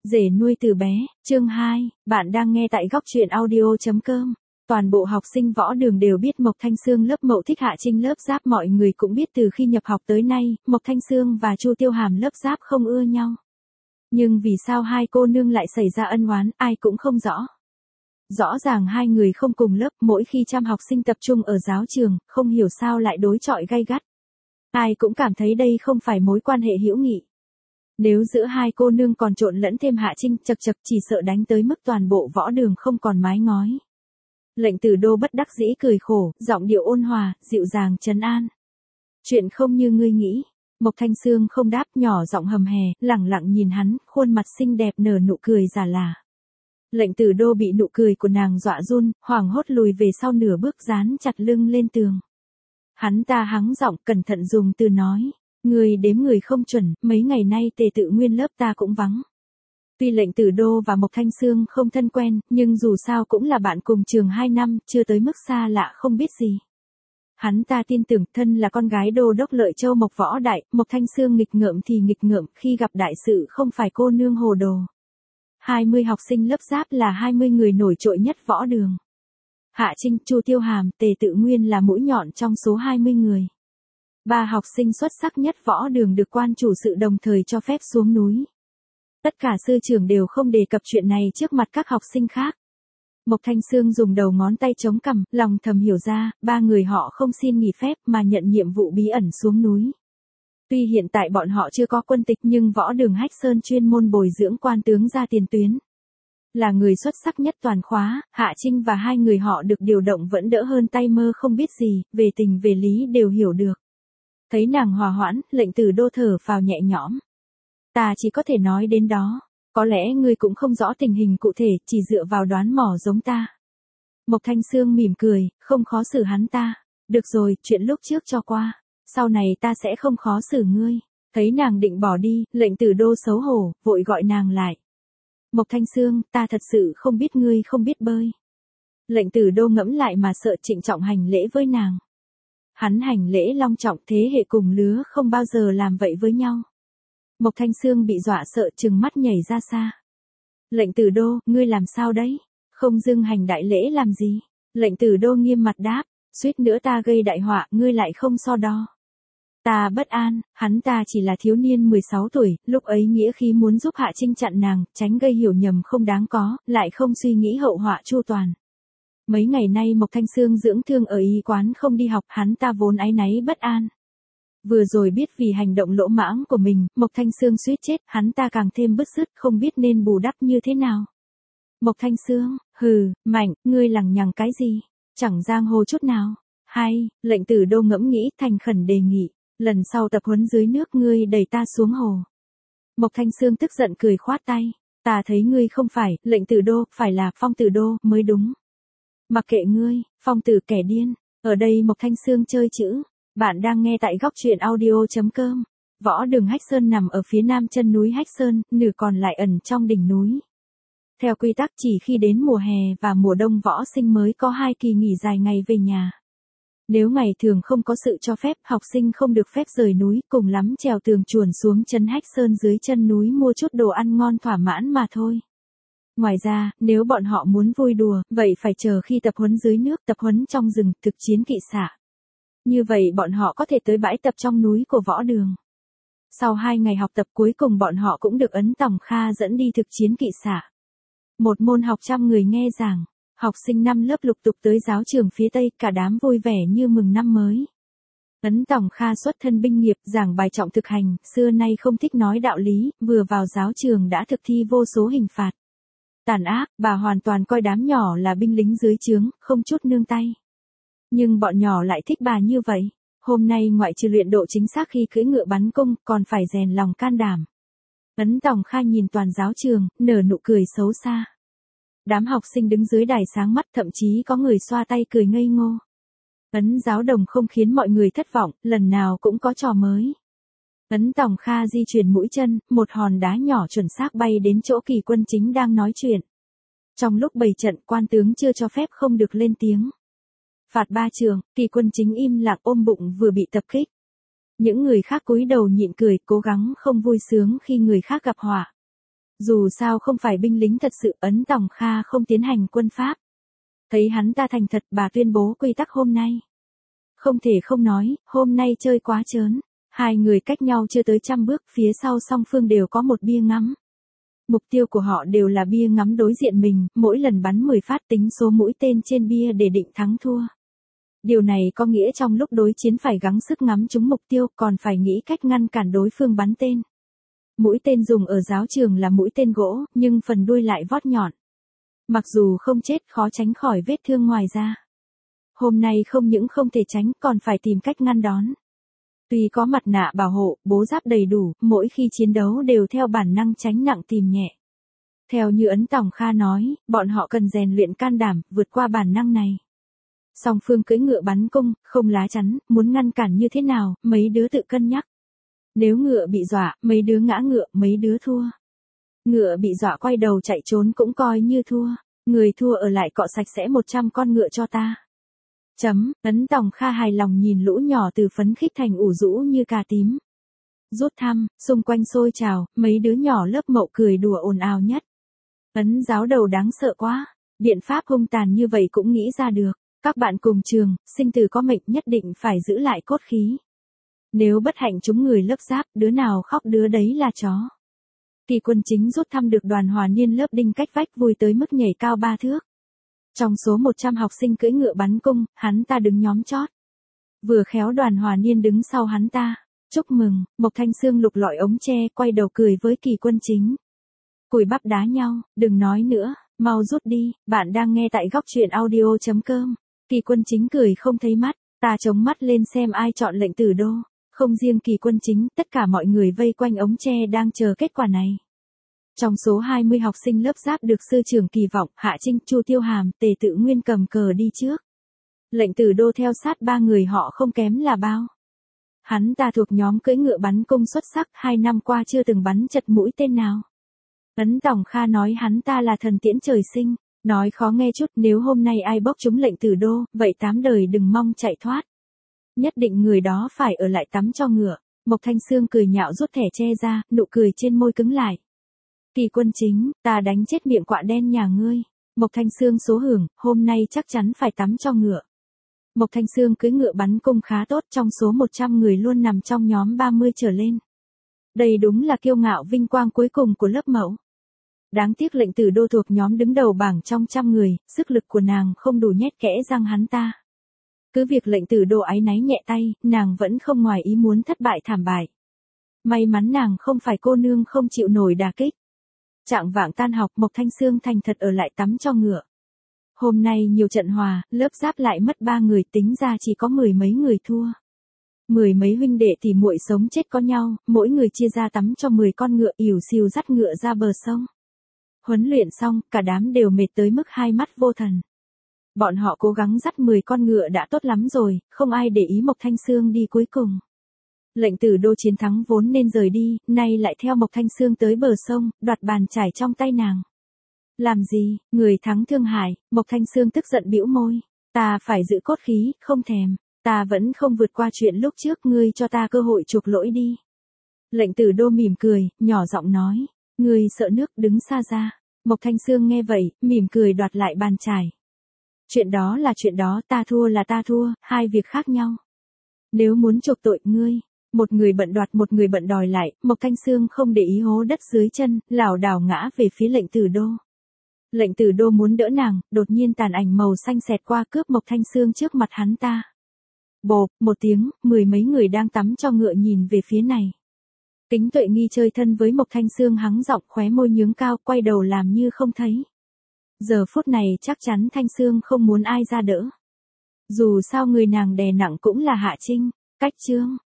Rể nuôi từ bé, chương 2, bạn đang nghe tại góc truyện audio.com. Toàn bộ học sinh võ đường đều biết Mộc Thanh Sương lớp Mậu thích Hạ Trinh lớp Giáp, mọi người cũng biết từ khi nhập học tới nay, Mộc Thanh Sương và Chu Tiêu Hàm lớp Giáp không ưa nhau. Nhưng vì sao hai cô nương lại xảy ra ân oán, ai cũng không rõ. Rõ ràng hai người không cùng lớp, mỗi khi trăm học sinh tập trung ở giáo trường, không hiểu sao lại đối chọi gay gắt. Ai cũng cảm thấy đây không phải mối quan hệ hữu nghị. Nếu giữa hai cô nương còn trộn lẫn thêm Hạ Trinh, chật chỉ sợ đánh tới mức toàn bộ võ đường không còn mái ngói. Lệnh Tử Đô bất đắc dĩ cười khổ, giọng điệu ôn hòa, dịu dàng trấn an. Chuyện không như ngươi nghĩ. Mộc Thanh Sương không đáp, nhỏ giọng hầm hè, lẳng lặng nhìn hắn, khuôn mặt xinh đẹp nở nụ cười giả lả. Lệnh Tử Đô bị nụ cười của nàng dọa run, hoảng hốt lùi về sau nửa bước, dán chặt lưng lên tường. Hắn ta hắng giọng cẩn thận dùng từ nói. Người đếm người không chuẩn, mấy ngày nay Tề Tự Nguyên lớp ta cũng vắng. Tuy Lệnh Tử Đô và Mộc Thanh Sương không thân quen, nhưng dù sao cũng là bạn cùng trường 2 năm, chưa tới mức xa lạ không biết gì. Hắn ta tin tưởng thân là con gái đô đốc Lợi Châu Mộc Võ Đại, Mộc Thanh Sương nghịch ngợm thì nghịch ngợm, khi gặp đại sự không phải cô nương hồ đồ. 20 học sinh lớp Giáp là 20 người nổi trội nhất võ đường. Hạ Trinh, Chu Tiêu Hàm, Tề Tự Nguyên là mũi nhọn trong số 20 người. 3 học sinh xuất sắc nhất võ đường được quan chủ sự đồng thời cho phép xuống núi. Tất cả sư trưởng đều không đề cập chuyện này trước mặt các học sinh khác. Mộc Thanh Sương dùng đầu ngón tay chống cằm, lòng thầm hiểu ra, 3 người họ không xin nghỉ phép mà nhận nhiệm vụ bí ẩn xuống núi. Tuy hiện tại bọn họ chưa có quân tịch nhưng võ đường Hách Sơn chuyên môn bồi dưỡng quan tướng ra tiền tuyến. Là người xuất sắc nhất toàn khóa, Hạ Trinh và 2 người họ được điều động vẫn đỡ hơn tay mơ không biết gì, về tình về lý đều hiểu được. Thấy nàng hòa hoãn, Lệnh Tử Đô thở phào nhẹ nhõm. Ta chỉ có thể nói đến đó, có lẽ ngươi cũng không rõ tình hình cụ thể, chỉ dựa vào đoán mò giống ta. Mộc Thanh Sương mỉm cười, không khó xử hắn ta. Được rồi, chuyện lúc trước cho qua, sau này ta sẽ không khó xử ngươi. Thấy nàng định bỏ đi, Lệnh Tử Đô xấu hổ, vội gọi nàng lại. Mộc Thanh Sương, ta thật sự không biết ngươi không biết bơi. Lệnh Tử Đô ngẫm lại mà sợ, trịnh trọng hành lễ với nàng. Hắn hành lễ long trọng, thế hệ cùng lứa không bao giờ làm vậy với nhau. Mộc Thanh Sương bị dọa sợ, trừng mắt nhảy ra xa. Lệnh Tử Đô, ngươi làm sao đấy? Không dưng hành đại lễ làm gì? Lệnh Tử Đô nghiêm mặt đáp, suýt nữa ta gây đại họa, ngươi lại không so đo. Ta bất an, hắn ta chỉ là thiếu niên 16 tuổi, lúc ấy nghĩa khí muốn giúp Hạ Trinh chặn nàng, tránh gây hiểu nhầm không đáng có, lại không suy nghĩ hậu họa chu toàn. Mấy ngày nay Mộc Thanh Sương dưỡng thương ở y quán không đi học, hắn ta vốn áy náy bất an. Vừa rồi biết vì hành động lỗ mãng của mình, Mộc Thanh Sương suýt chết, hắn ta càng thêm bứt rứt, không biết nên bù đắp như thế nào. Mộc Thanh Sương, hừ, Mạnh, ngươi lằng nhằng cái gì? Chẳng giang hồ chút nào. Hay, Lệnh Tử Đô ngẫm nghĩ, thành khẩn đề nghị, lần sau tập huấn dưới nước ngươi đẩy ta xuống hồ. Mộc Thanh Sương tức giận cười khoát tay, ta thấy ngươi không phải, Lệnh Tử Đô, phải là Phong Tử Đô, mới đúng. Mặc kệ ngươi, Phong Tử kẻ điên, ở đây Mộc Thanh Sương chơi chữ. Bạn đang nghe tại góc truyện audio.com. Võ đường Hách Sơn nằm ở phía nam chân núi Hách Sơn, nửa còn lại ẩn trong đỉnh núi. Theo quy tắc chỉ khi đến mùa hè và mùa đông võ sinh mới có 2 kỳ nghỉ dài ngày về nhà. Nếu ngày thường không có sự cho phép, học sinh không được phép rời núi, cùng lắm trèo tường chuồn xuống chân Hách Sơn dưới chân núi mua chút đồ ăn ngon thỏa mãn mà thôi. Ngoài ra, nếu bọn họ muốn vui đùa, vậy phải chờ khi tập huấn dưới nước, tập huấn trong rừng, thực chiến kỵ xạ. Như vậy bọn họ có thể tới bãi tập trong núi của võ đường. Sau 2 ngày học tập cuối cùng bọn họ cũng được Ấn Tòng Kha dẫn đi thực chiến kỵ xạ. Một môn học 100 người nghe giảng, học sinh 5 lớp lục tục tới giáo trường phía Tây, cả đám vui vẻ như mừng năm mới. Ấn Tòng Kha xuất thân binh nghiệp, giảng bài trọng thực hành, xưa nay không thích nói đạo lý, vừa vào giáo trường đã thực thi vô số hình phạt. Tàn ác, bà hoàn toàn coi đám nhỏ là binh lính dưới trướng, không chút nương tay. Nhưng bọn nhỏ lại thích bà như vậy. Hôm nay ngoại trừ luyện độ chính xác khi cưỡi ngựa bắn cung, còn phải rèn lòng can đảm. Ấn Tòng Kha nhìn toàn giáo trường, nở nụ cười xấu xa. Đám học sinh đứng dưới đài sáng mắt, thậm chí có người xoa tay cười ngây ngô. Ấn giáo đồng không khiến mọi người thất vọng, lần nào cũng có trò mới. Ấn Tòng Kha di chuyển mũi chân, một hòn đá nhỏ chuẩn xác bay đến chỗ kỳ quân chính đang nói chuyện. Trong lúc bày trận, quan tướng chưa cho phép không được lên tiếng. Phạt 3 trường, kỳ quân chính im lặng ôm bụng vừa bị tập kích. Những người khác cúi đầu nhịn cười, cố gắng không vui sướng khi người khác gặp họa. Dù sao không phải binh lính thật sự, Ấn Tòng Kha không tiến hành quân pháp. Thấy hắn ta thành thật, bà tuyên bố quy tắc hôm nay. Không thể không nói, hôm nay chơi quá trớn. Hai người cách nhau chưa tới 100 bước, phía sau song phương đều có một bia ngắm. Mục tiêu của họ đều là bia ngắm đối diện mình, mỗi lần bắn 10 phát tính số mũi tên trên bia để định thắng thua. Điều này có nghĩa trong lúc đối chiến phải gắng sức ngắm trúng mục tiêu, còn phải nghĩ cách ngăn cản đối phương bắn tên. Mũi tên dùng ở giáo trường là mũi tên gỗ, nhưng phần đuôi lại vót nhọn. Mặc dù không chết, khó tránh khỏi vết thương ngoài da. Hôm nay không những không thể tránh, còn phải tìm cách ngăn đón. Tuy có mặt nạ bảo hộ, bố giáp đầy đủ, mỗi khi chiến đấu đều theo bản năng tránh nặng tìm nhẹ. Theo như Ấn Tòng Kha nói, bọn họ cần rèn luyện can đảm, vượt qua bản năng này. Song phương cưỡi ngựa bắn cung, không lá chắn, muốn ngăn cản như thế nào, mấy đứa tự cân nhắc. Nếu ngựa bị dọa, mấy đứa ngã ngựa, mấy đứa thua. Ngựa bị dọa quay đầu chạy trốn cũng coi như thua. Người thua ở lại cọ sạch sẽ 100 con ngựa cho ta. Ấn Tòng Kha hài lòng nhìn lũ nhỏ từ phấn khích thành ủ rũ như cà tím. Rút thăm, xung quanh xôi trào, mấy đứa nhỏ lớp Mậu cười đùa ồn ào nhất. Ấn giáo đầu đáng sợ quá, biện pháp hung tàn như vậy cũng nghĩ ra được. Các bạn cùng trường, sinh tử có mệnh nhất định phải giữ lại cốt khí. Nếu bất hạnh chúng người lớp Giáp, đứa nào khóc đứa đấy là chó. Kỳ Quân Chính rút thăm được đoàn hòa niên lớp Đinh cách vách vui tới mức nhảy cao 3 thước. Trong số 100 học sinh cưỡi ngựa bắn cung, hắn ta đứng nhóm chót. Vừa khéo đoàn hòa niên đứng sau hắn ta. Chúc mừng, Mộc Thanh Sương lục lọi ống tre, quay đầu cười với Kỳ Quân Chính. Cùi bắp đá nhau, đừng nói nữa, mau rút đi, bạn đang nghe tại góc truyện audio.com. Kỳ Quân Chính cười không thấy mắt, ta chống mắt lên xem ai chọn lệnh Tử Đô. Không riêng Kỳ Quân Chính, tất cả mọi người vây quanh ống tre đang chờ kết quả này. Trong số 20 học sinh lớp Giáp được sư trưởng kỳ vọng, Hạ Trinh, Chu Tiêu Hàm, Tề Tự Nguyên cầm cờ đi trước. Lệnh Tử Đô theo sát 3 người họ không kém là bao. Hắn ta thuộc nhóm cưỡi ngựa bắn cung xuất sắc, 2 năm qua chưa từng bắn chật mũi tên nào. Ấn Tòng Kha nói hắn ta là thần tiễn trời sinh, nói khó nghe chút, nếu hôm nay ai bốc trúng lệnh Tử Đô, vậy 8 đời đừng mong chạy thoát. Nhất định người đó phải ở lại tắm cho ngựa. Mộc Thanh Sương cười nhạo rút thẻ tre ra, nụ cười trên môi cứng lại. Kỳ Quân Chính, ta đánh chết miệng quạ đen nhà ngươi. Mộc Thanh Sương số hưởng, hôm nay chắc chắn phải tắm cho ngựa. Mộc Thanh Sương cưỡi ngựa bắn cung khá tốt, trong số 100 người luôn nằm trong nhóm 30 trở lên. Đây đúng là kiêu ngạo vinh quang cuối cùng của lớp Mậu. Đáng tiếc lệnh Tử Đô thuộc nhóm đứng đầu bảng trong 100 người, sức lực của nàng không đủ nhét kẽ răng hắn ta. Cứ việc lệnh Tử Đô áy náy nhẹ tay, nàng vẫn không ngoài ý muốn thất bại thảm bại. May mắn nàng không phải cô nương không chịu nổi đả kích. Trạng vạng tan học, Mộc Thanh Sương thành thật ở lại tắm cho ngựa. Hôm nay nhiều trận hòa, lớp Giáp lại mất 3 người, tính ra chỉ có 10 mấy người thua. 10 mấy huynh đệ thì muội sống chết có nhau, mỗi người chia ra tắm cho 10 con ngựa, ỉu xìu dắt ngựa ra bờ sông. Huấn luyện xong, cả đám đều mệt tới mức hai mắt vô thần. Bọn họ cố gắng dắt 10 con ngựa đã tốt lắm rồi, không ai để ý Mộc Thanh Sương đi cuối cùng. Lệnh Tử Đô chiến thắng vốn nên rời đi, nay lại theo Mộc Thanh Sương tới bờ sông, đoạt bàn chải trong tay nàng. Làm gì, người thắng thương hại, Mộc Thanh Sương tức giận bĩu môi. Ta phải giữ cốt khí, không thèm. Ta vẫn không vượt qua chuyện lúc trước, ngươi cho ta cơ hội chuộc lỗi đi. Lệnh Tử Đô mỉm cười, nhỏ giọng nói. Ngươi sợ nước, đứng xa ra. Mộc Thanh Sương nghe vậy, mỉm cười đoạt lại bàn chải. Chuyện đó là chuyện đó, ta thua là ta thua, hai việc khác nhau. Nếu muốn chuộc tội ngươi, một người bận đoạt một người bận đòi lại, Mộc Thanh Sương không để ý hố đất dưới chân, lảo đảo ngã về phía lệnh Tử Đô. Lệnh Tử Đô muốn đỡ nàng, đột nhiên tàn ảnh màu xanh xẹt qua cướp Mộc Thanh Sương trước mặt hắn ta. Bộp, một tiếng, 10 mấy người đang tắm cho ngựa nhìn về phía này. Kính Tuệ Nghi chơi thân với Mộc Thanh Sương hắng giọng, khóe môi nhướng cao, quay đầu làm như không thấy. Giờ phút này chắc chắn Thanh Sương không muốn ai ra đỡ. Dù sao người nàng đè nặng cũng là Hạ Trinh. Cách chương